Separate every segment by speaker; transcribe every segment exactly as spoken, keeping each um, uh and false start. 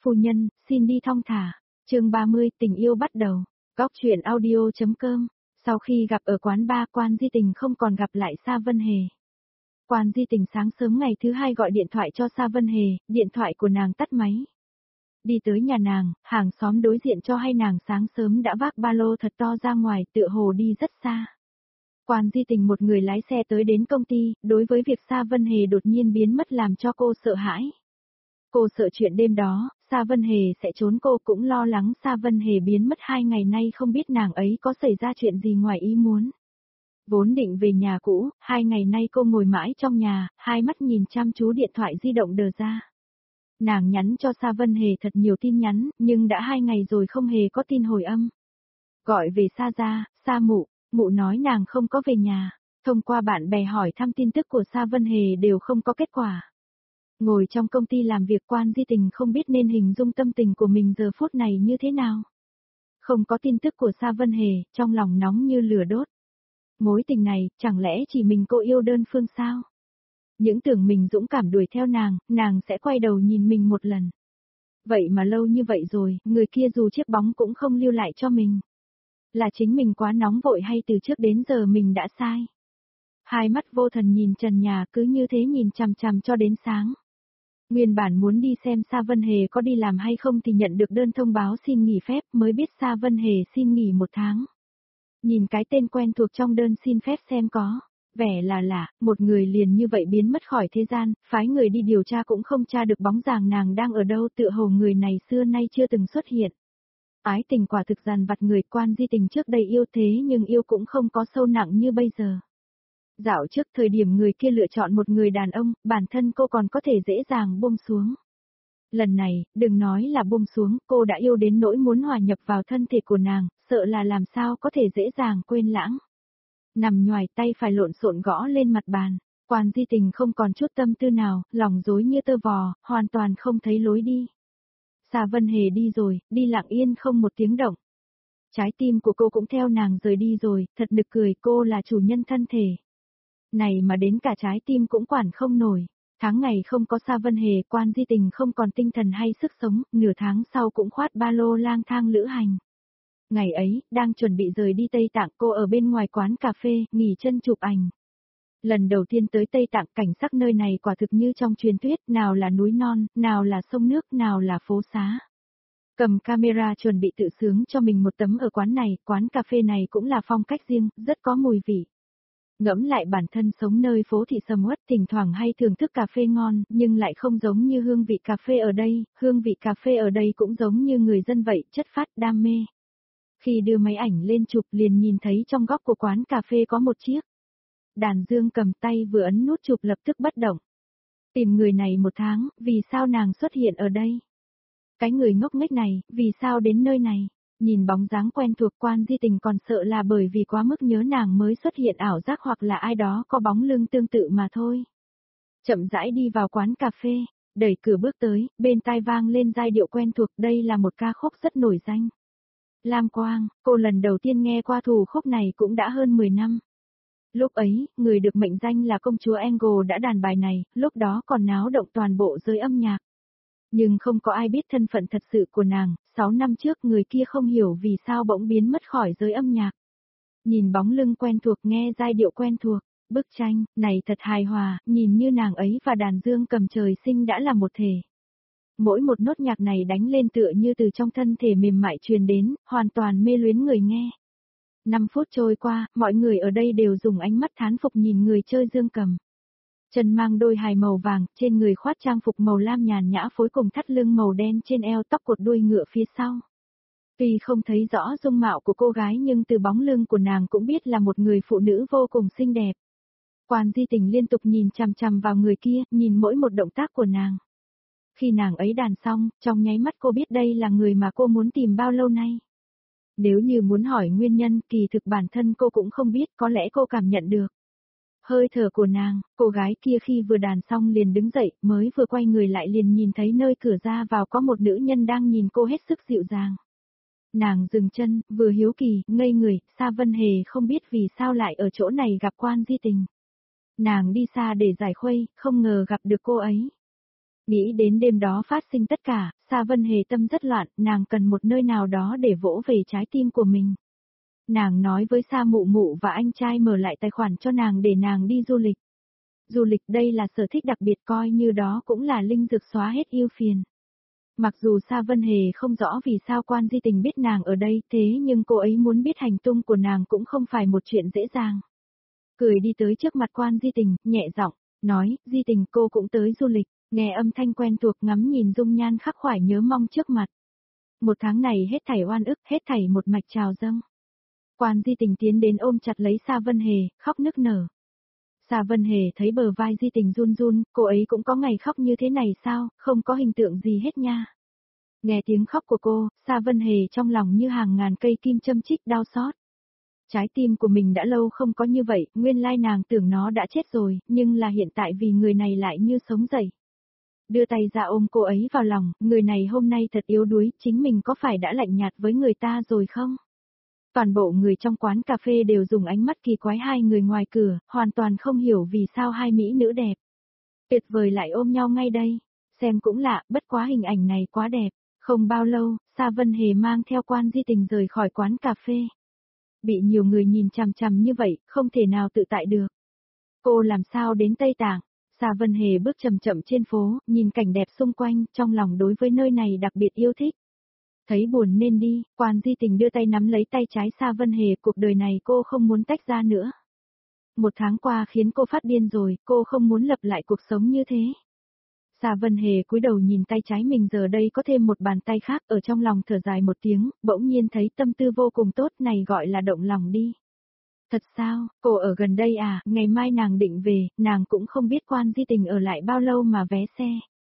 Speaker 1: Phu nhân, xin đi thong thả. Chương ba mươi, tình yêu bắt đầu. Góc truyện audio.com. Sau khi gặp ở quán bar, Quan Di Tình không còn gặp lại Sa Vân Hề. Quan Di Tình sáng sớm ngày thứ hai gọi điện thoại cho Sa Vân Hề, điện thoại của nàng tắt máy. Đi tới nhà nàng, hàng xóm đối diện cho hay nàng sáng sớm đã vác ba lô thật to ra ngoài, tựa hồ đi rất xa. Quan Di Tình một người lái xe tới đến công ty, đối với việc Sa Vân Hề đột nhiên biến mất làm cho cô sợ hãi. Cô sợ chuyện đêm đó, Sa Vân Hề sẽ trốn, cô cũng lo lắng Sa Vân Hề biến mất hai ngày nay không biết nàng ấy có xảy ra chuyện gì ngoài ý muốn. Vốn định về nhà cũ, hai ngày nay cô ngồi mãi trong nhà, hai mắt nhìn chăm chú điện thoại di động đờ ra. Nàng nhắn cho Sa Vân Hề thật nhiều tin nhắn, nhưng đã hai ngày rồi không hề có tin hồi âm. Gọi về Sa gia, Sa mụ, mụ nói nàng không có về nhà, thông qua bạn bè hỏi thăm tin tức của Sa Vân Hề đều không có kết quả. Ngồi trong công ty làm việc, Quan Di Tình không biết nên hình dung tâm tình của mình giờ phút này như thế nào. Không có tin tức của Sa Vân Hề, trong lòng nóng như lửa đốt. Mối tình này, chẳng lẽ chỉ mình cô yêu đơn phương sao? Những tưởng mình dũng cảm đuổi theo nàng, nàng sẽ quay đầu nhìn mình một lần. Vậy mà lâu như vậy rồi, người kia dù chiếc bóng cũng không lưu lại cho mình. Là chính mình quá nóng vội hay từ trước đến giờ mình đã sai? Hai mắt vô thần nhìn trần nhà, cứ như thế nhìn chằm chằm cho đến sáng. Nguyên bản muốn đi xem Sa Vân Hề có đi làm hay không thì nhận được đơn thông báo xin nghỉ phép, mới biết Sa Vân Hề xin nghỉ một tháng. Nhìn cái tên quen thuộc trong đơn xin phép xem có vẻ là lạ, một người liền như vậy biến mất khỏi thế gian, phái người đi điều tra cũng không tra được bóng dáng nàng đang ở đâu, tựa hồ người này xưa nay chưa từng xuất hiện. Ái tình quả thực dằn vặt người. Quan Di Tình trước đây yêu thế nhưng yêu cũng không có sâu nặng như bây giờ. Dạo trước thời điểm người kia lựa chọn một người đàn ông, bản thân cô còn có thể dễ dàng buông xuống. Lần này, đừng nói là buông xuống, cô đã yêu đến nỗi muốn hòa nhập vào thân thể của nàng, sợ là làm sao có thể dễ dàng quên lãng. Nằm nhoài, tay phải lộn xộn gõ lên mặt bàn, Quan Di Tình không còn chút tâm tư nào, lòng rối như tơ vò, hoàn toàn không thấy lối đi. Sa Vân Hề đi rồi, đi lặng yên không một tiếng động. Trái tim của cô cũng theo nàng rời đi rồi, thật nực cười, cô là chủ nhân thân thể. Này mà đến cả trái tim cũng quản không nổi. Tháng ngày không có Sa Vân Hề, Quan Di Tình không còn tinh thần hay sức sống, nửa tháng sau cũng khoát ba lô lang thang lữ hành. Ngày ấy, đang chuẩn bị rời đi Tây Tạng, cô ở bên ngoài quán cà phê, nghỉ chân chụp ảnh. Lần đầu tiên tới Tây Tạng, cảnh sắc nơi này quả thực như trong truyền thuyết, nào là núi non, nào là sông nước, nào là phố xá. Cầm camera chuẩn bị tự sướng cho mình một tấm ở quán này, quán cà phê này cũng là phong cách riêng, rất có mùi vị. Ngẫm lại bản thân sống nơi phố thị sầm uất, thỉnh thoảng hay thưởng thức cà phê ngon, nhưng lại không giống như hương vị cà phê ở đây, hương vị cà phê ở đây cũng giống như người dân vậy, chất phát, đam mê. Khi đưa máy ảnh lên chụp liền nhìn thấy trong góc của quán cà phê có một chiếc đàn dương cầm, tay vừa ấn nút chụp lập tức bất động. Tìm người này một tháng, vì sao nàng xuất hiện ở đây? Cái người ngốc nghếch này, vì sao đến nơi này? Nhìn bóng dáng quen thuộc, Quan Di Tình còn sợ là bởi vì quá mức nhớ nàng mới xuất hiện ảo giác hoặc là ai đó có bóng lưng tương tự mà thôi. Chậm rãi đi vào quán cà phê, đẩy cửa bước tới, bên tai vang lên giai điệu quen thuộc, đây là một ca khúc rất nổi danh. Lam Quang, cô lần đầu tiên nghe qua thủ khúc này cũng đã hơn mười năm. Lúc ấy, người được mệnh danh là công chúa Angle đã đàn bài này, lúc đó còn náo động toàn bộ giới âm nhạc. Nhưng không có ai biết thân phận thật sự của nàng, sáu năm trước người kia không hiểu vì sao bỗng biến mất khỏi giới âm nhạc. Nhìn bóng lưng quen thuộc, nghe giai điệu quen thuộc, bức tranh này thật hài hòa, nhìn như nàng ấy và đàn dương cầm trời sinh đã là một thể. Mỗi một nốt nhạc này đánh lên tựa như từ trong thân thể mềm mại truyền đến, hoàn toàn mê luyến người nghe. Năm phút trôi qua, mọi người ở đây đều dùng ánh mắt thán phục nhìn người chơi dương cầm. Chân mang đôi hài màu vàng, trên người khoác trang phục màu lam nhàn nhã phối cùng thắt lưng màu đen trên eo, tóc cột đuôi ngựa phía sau. Tuy không thấy rõ dung mạo của cô gái nhưng từ bóng lưng của nàng cũng biết là một người phụ nữ vô cùng xinh đẹp. Quan Di Tình liên tục nhìn chằm chằm vào người kia, nhìn mỗi một động tác của nàng. Khi nàng ấy đàn xong, trong nháy mắt cô biết đây là người mà cô muốn tìm bao lâu nay. Nếu như muốn hỏi nguyên nhân, kỳ thực bản thân cô cũng không biết, có lẽ cô cảm nhận được. Hơi thở của nàng, cô gái kia khi vừa đàn xong liền đứng dậy, mới vừa quay người lại liền nhìn thấy nơi cửa ra vào có một nữ nhân đang nhìn cô hết sức dịu dàng. Nàng dừng chân, vừa hiếu kỳ, ngây người, Sa Vân Hề không biết vì sao lại ở chỗ này gặp Quan Di Tình. Nàng đi xa để giải khuây, không ngờ gặp được cô ấy. Nghĩ đến đêm đó phát sinh tất cả, Sa Vân Hề tâm rất loạn, nàng cần một nơi nào đó để vỗ về trái tim của mình. Nàng nói với Sa Mụ Mụ và anh trai mở lại tài khoản cho nàng để nàng đi du lịch. Du lịch đây là sở thích đặc biệt, coi như đó cũng là linh dược xóa hết ưu phiền. Mặc dù Sa Vân Hề không rõ vì sao Quan Di Tình biết nàng ở đây, thế nhưng cô ấy muốn biết hành tung của nàng cũng không phải một chuyện dễ dàng. Cười đi tới trước mặt Quan Di Tình, nhẹ giọng, nói, Di Tình cô cũng tới du lịch, nghe âm thanh quen thuộc ngắm nhìn dung nhan khắc khoải nhớ mong trước mặt. Một tháng này hết thảy oan ức, hết thảy một mạch trào dâng. Quan Di Tình tiến đến ôm chặt lấy Sa Vân Hề, khóc nức nở. Sa Vân Hề thấy bờ vai Di Tình run run, cô ấy cũng có ngày khóc như thế này sao, không có hình tượng gì hết nha. Nghe tiếng khóc của cô, Sa Vân Hề trong lòng như hàng ngàn cây kim châm chích đau xót. Trái tim của mình đã lâu không có như vậy, nguyên lai nàng tưởng nó đã chết rồi, nhưng là hiện tại vì người này lại như sống dậy. Đưa tay ra ôm cô ấy vào lòng, người này hôm nay thật yếu đuối, chính mình có phải đã lạnh nhạt với người ta rồi không? Toàn bộ người trong quán cà phê đều dùng ánh mắt kỳ quái hai người ngoài cửa, hoàn toàn không hiểu vì sao hai mỹ nữ đẹp. Tuyệt vời lại ôm nhau ngay đây. Xem cũng lạ, bất quá hình ảnh này quá đẹp. Không bao lâu, Sa Vân Hề mang theo Quan Di Tình rời khỏi quán cà phê. Bị nhiều người nhìn chằm chằm như vậy, không thể nào tự tại được. Cô làm sao đến Tây Tạng? Sa Vân Hề bước chậm chậm trên phố, nhìn cảnh đẹp xung quanh, trong lòng đối với nơi này đặc biệt yêu thích. Thấy buồn nên đi, Quan Di Tình đưa tay nắm lấy tay trái Sa Vân Hề, cuộc đời này cô không muốn tách ra nữa. Một tháng qua khiến cô phát điên rồi, cô không muốn lập lại cuộc sống như thế. Sa Vân Hề cúi đầu nhìn tay trái mình giờ đây có thêm một bàn tay khác, ở trong lòng thở dài một tiếng, bỗng nhiên thấy tâm tư vô cùng tốt, này gọi là động lòng đi. Thật sao, cô ở gần đây à, ngày mai nàng định về, nàng cũng không biết Quan Di Tình ở lại bao lâu mà vé xe.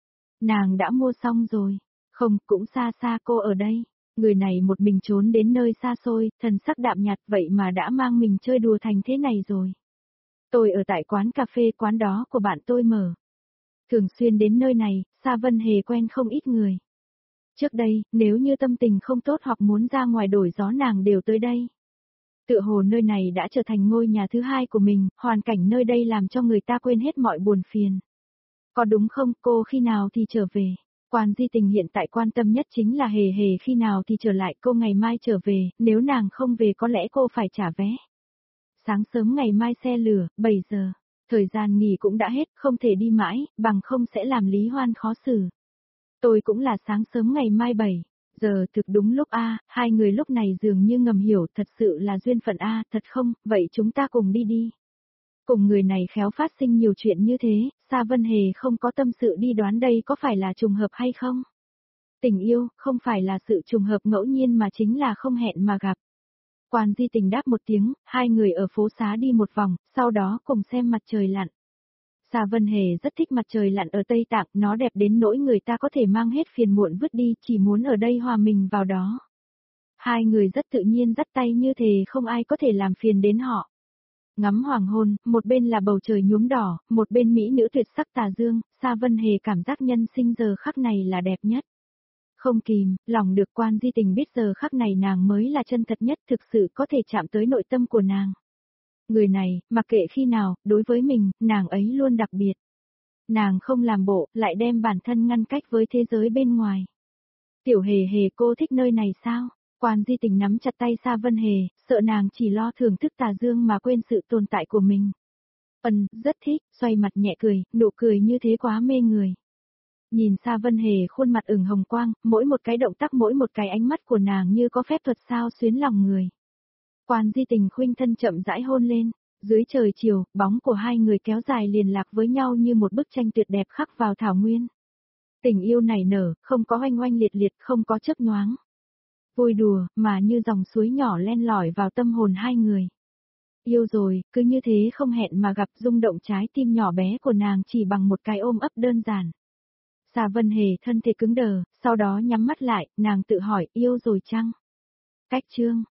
Speaker 1: Nàng đã mua xong rồi. Không, cũng xa xa cô ở đây. Người này một mình trốn đến nơi xa xôi, thần sắc đạm nhạt vậy mà đã mang mình chơi đùa thành thế này rồi. Tôi ở tại quán cà phê, quán đó của bạn tôi mở. Thường xuyên đến nơi này, Sa Vân Hề quen không ít người. Trước đây, nếu như tâm tình không tốt hoặc muốn ra ngoài đổi gió nàng đều tới đây. Tựa hồ nơi này đã trở thành ngôi nhà thứ hai của mình, hoàn cảnh nơi đây làm cho người ta quên hết mọi buồn phiền. Có đúng không, cô khi nào thì trở về? Quan Di Tình hiện tại quan tâm nhất chính là Hề Hề khi nào thì trở lại, cô ngày mai trở về, nếu nàng không về có lẽ cô phải trả vé. Sáng sớm ngày mai xe lửa, bảy giờ, thời gian nghỉ cũng đã hết, không thể đi mãi, bằng không sẽ làm Lý Hoan khó xử. Tôi cũng là sáng sớm ngày mai bảy giờ thực đúng lúc A, hai người lúc này dường như ngầm hiểu thật sự là duyên phận A, thật không, vậy chúng ta cùng đi đi. Cùng người này khéo phát sinh nhiều chuyện như thế, Sa Vân Hề không có tâm sự đi đoán đây có phải là trùng hợp hay không. Tình yêu, không phải là sự trùng hợp ngẫu nhiên mà chính là không hẹn mà gặp. Quan Di Tình đáp một tiếng, hai người ở phố xá đi một vòng, sau đó cùng xem mặt trời lặn. Sa Vân Hề rất thích mặt trời lặn ở Tây Tạng, nó đẹp đến nỗi người ta có thể mang hết phiền muộn vứt đi, chỉ muốn ở đây hòa mình vào đó. Hai người rất tự nhiên dắt tay như thế không ai có thể làm phiền đến họ. Ngắm hoàng hôn, một bên là bầu trời nhuốm đỏ, một bên mỹ nữ tuyệt sắc tà dương, Sa Vân Hề cảm giác nhân sinh giờ khắc này là đẹp nhất. Không kìm, lòng được Quan Di Tình biết giờ khắc này nàng mới là chân thật nhất, thực sự có thể chạm tới nội tâm của nàng. Người này, mặc kệ khi nào, đối với mình, nàng ấy luôn đặc biệt. Nàng không làm bộ, lại đem bản thân ngăn cách với thế giới bên ngoài. Tiểu Hề Hề cô thích nơi này sao? Quan Di Tình nắm chặt tay Sa Vân Hề, sợ nàng chỉ lo thưởng thức tà dương mà quên sự tồn tại của mình. Ừm, rất thích, xoay mặt nhẹ cười, nụ cười như thế quá mê người. Nhìn Sa Vân Hề khuôn mặt ửng hồng quang, mỗi một cái động tác mỗi một cái ánh mắt của nàng như có phép thuật sao xuyến lòng người. Quan Di Tình khuynh thân chậm rãi hôn lên, dưới trời chiều, bóng của hai người kéo dài liền lạc với nhau như một bức tranh tuyệt đẹp khắc vào thảo nguyên. Tình yêu nảy nở, không có oanh oanh liệt liệt, không có chớp nhoáng. Vui đùa, mà như dòng suối nhỏ len lỏi vào tâm hồn hai người. Yêu rồi, cứ như thế không hẹn mà gặp, rung động trái tim nhỏ bé của nàng chỉ bằng một cái ôm ấp đơn giản. Sa Vân Hề thân thể cứng đờ, sau đó nhắm mắt lại, nàng tự hỏi, yêu rồi chăng? Cách chương